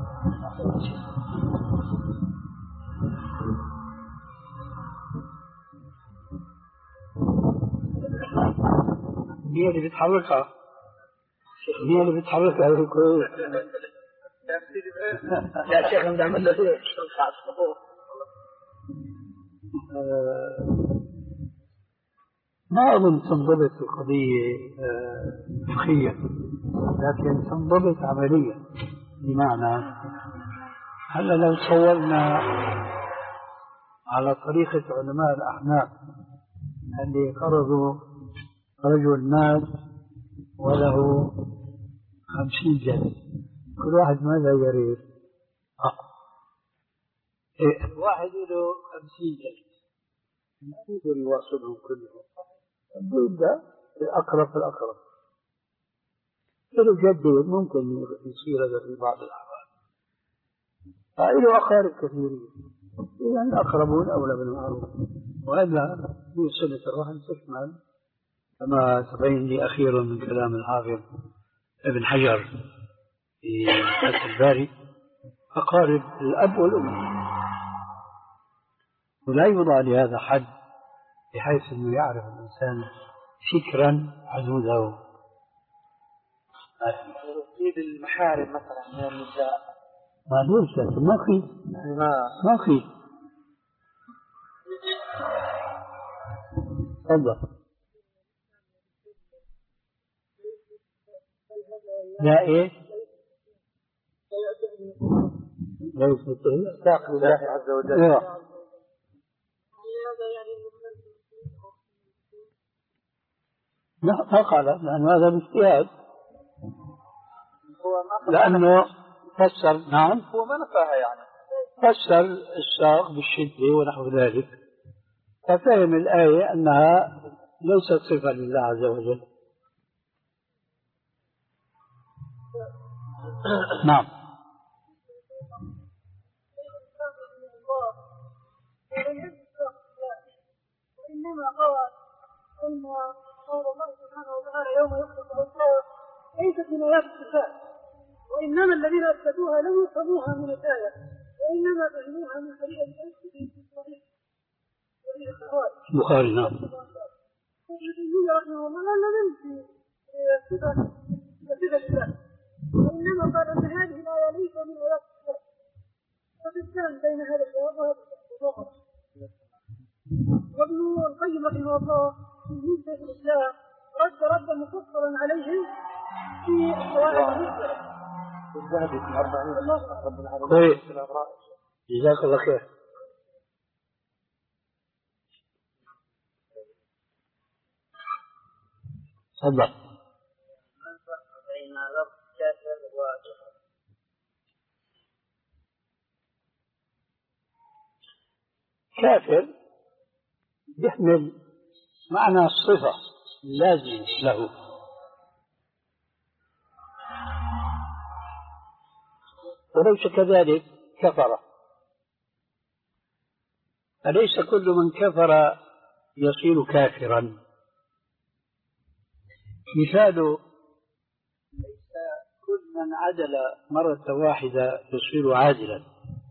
هي اللي بتحركها هي اللي بتحركها يا شيخ بدي أعمل له هيك ما أظن تنضبط القضية فقهيا، لكن تنضبط عمليا. بمعنى هلا لو تصورنا على طريقة علماء الأحناف اللي قرضوا رجل مات وله خمسين جلد، كل واحد ماذا يريد؟ إيه واحد له خمسين جلد ما يقدر يواصلهم كلهم، يبدأ الأقرب فالأقرب. يجدد ممكن يصير هذا في بعض الأحوال. فإله أقارب كثيرين، إذا الأقربون أولى بالمعروف، وإلا في صلة الرحم تشمل كما تبين لي أخيرا من كلام الحافظ ابن حجر في فتح الباري أقارب الأب والأم، ولا يوضع لهذا حد بحيث أنه يعرف الإنسان فكرا حدوده. ترتيب المحارم مثلا من النساء ما ليش لكن ما في ما في تفضل. لا ايه ليس مستاق لله عز وجل. إيه. لا ما قال، لأنه هذا باجتهاد، لأنه فسر. نعم هو ما نفاها يعني فسر الساق بالشدة ونحو ذلك، ففهم الآية أنها ليست صفة لله عز وجل. نعم. وإنما قال أن قول الله سبحانه وتعالى يوم يخلق الأبصار ليست من آيات الصفات، وإنما الذين أثبتوها لم يفهموها من الآية، وإنما فهموها من طريق الأنس في الصحيح البخاري. نعم. ابن رحمه الله لم يمشي في صفة الله، وإنما قال أن هذه الآية ليس من آيات الصفات، فبالتالي بين هذا الجواب وهذا الجواب. وابن القيم رحمه الله في مدة الإسلام رد ردا مفصلا عليهم في القواعد المسلمة. طيب جزاك الله خير. تفضل. بين لفظ كافر وكفر. كافر يحمل معنى الصفة اللازمة له، وليس كذلك كفر. أليس كل من كفر يصير كافرا؟ مثال ليس كل من عدل مرة واحدة يصير عادلا،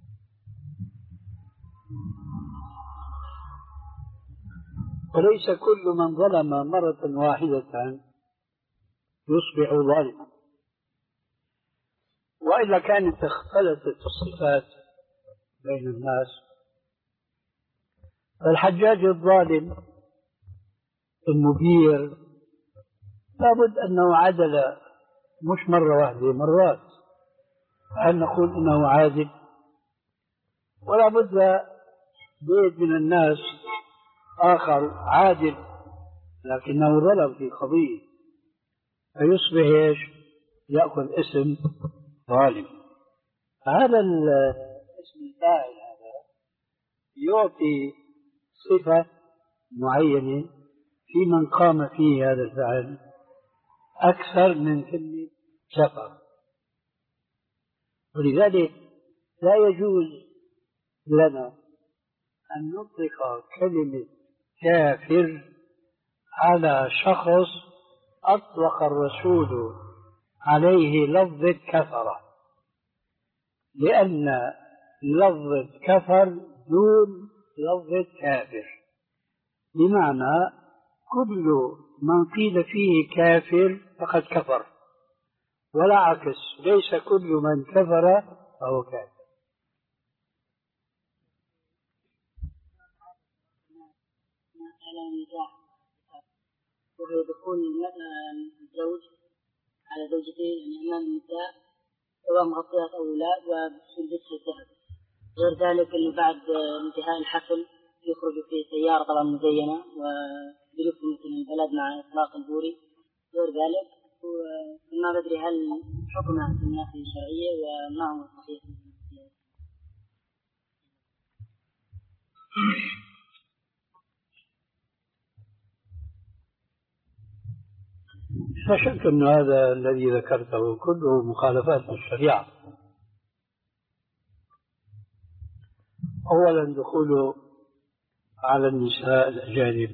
وليس كل من ظلم مرة واحدة يصبح ظالما، وإلا كانت اختلطت الصفات بين الناس. فالحجاج الظالم المبير لابد أنه عدل مش مرة واحدة، مرات، هل نقول إنه عادل؟ ولا بد بيد من الناس آخر عادل لكنه ظلم في قضية فيصبح إيش؟ يأخذ اسم ظالم. هذا الاسم الفاعل هذا يعطي صفة معينة في من قام فيه هذا الفعل أكثر من كلمة كفر، ولذلك لا يجوز لنا أن نطلق كلمة كافر على شخص أطلق الرسول عليه لفظة كفر، لأن لفظة كفر دون لفظة كافر، بمعنى كل من قيل فيه كافر فقد كفر، ولا عكس، ليس كل من كفر فهو كافر. وهو دخول الزوج على زوجته يعني أمام النساء سواء مغطيات أو لا وبلبسها الذهب. غير ذلك أنه بعد انتهاء الحفل يخرجوا في سيارة طبعا مزينة وبيلفوا مثل البلد مع إطلاق البوري. غير ذلك وما بدري هل حكمها في الناحية الشرعية وما هو الصحيح. لا شك أن هذا الذي ذكرته كله مخالفات للشريعة. أولا دخوله على النساء الأجانب،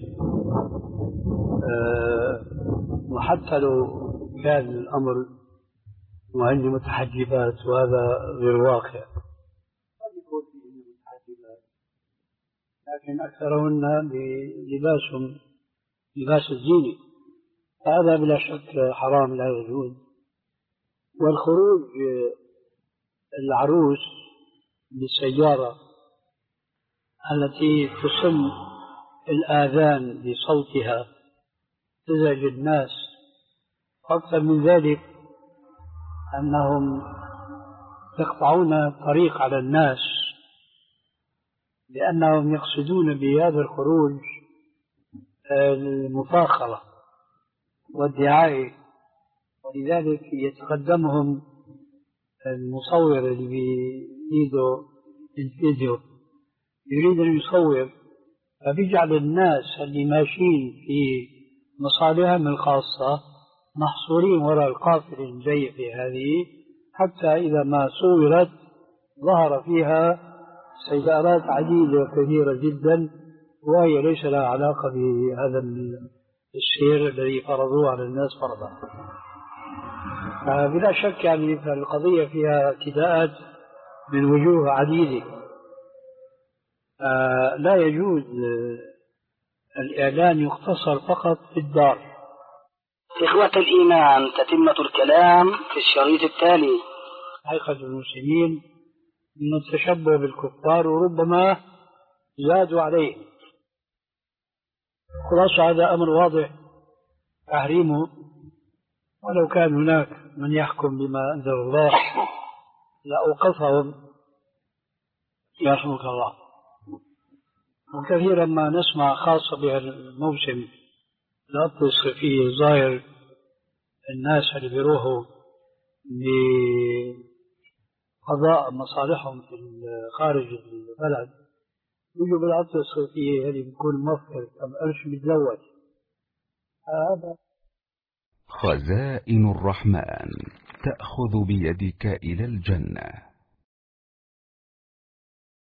أه وحتى لو كان الأمر وهن متحجبات وهذا غير واقع، قد يكون فيه متحجبات لكن أكثرهن بلباسهم لباس الزينة، هذا بلا شك حرام لا يجوز. والخروج العروس بالسيارة التي تسم الآذان بصوتها تزعج الناس، أكثر من ذلك أنهم يقطعون طريق على الناس لأنهم يقصدون بهذا الخروج المفاخرة والدعاية، ولذلك يتقدمهم المصور اللي بإيده الفيديو يريد أن يصور، فبيجعل الناس اللي ماشيين في مصالحهم الخاصة محصورين وراء القافلة الجيفة هذه، حتى إذا ما صورت ظهر فيها سيارات عديدة كثيرة جدا وهي ليس لها علاقة بهذا السير الذي فرضوه على الناس فرضا. بلا شك يعني القضية فيها اعتداءات من وجوه عديدة. لا يجوز الإعلان يقتصر فقط في الدار. إخوة الإيمان، تتمة الكلام في الشريط التالي. حقيقة المسلمين من التشبه بالكفار وربما زادوا عليه. خلاصة هذا أمر واضح تحريمه، ولو كان هناك من يحكم بما أنزل الله لأوقفهم يرحمك الله. وكثيرا ما نسمع خاصة بهالموسم العطلة الصيفية ظاهر الناس اللي بيروحوا لقضاء مصالحهم في خارج البلد يجوا بالعطلة الصيفية هذه بيكون موفر كم قرش متلوث. هذا خزائن الرحمن تأخذ بيدك إلى الجنة.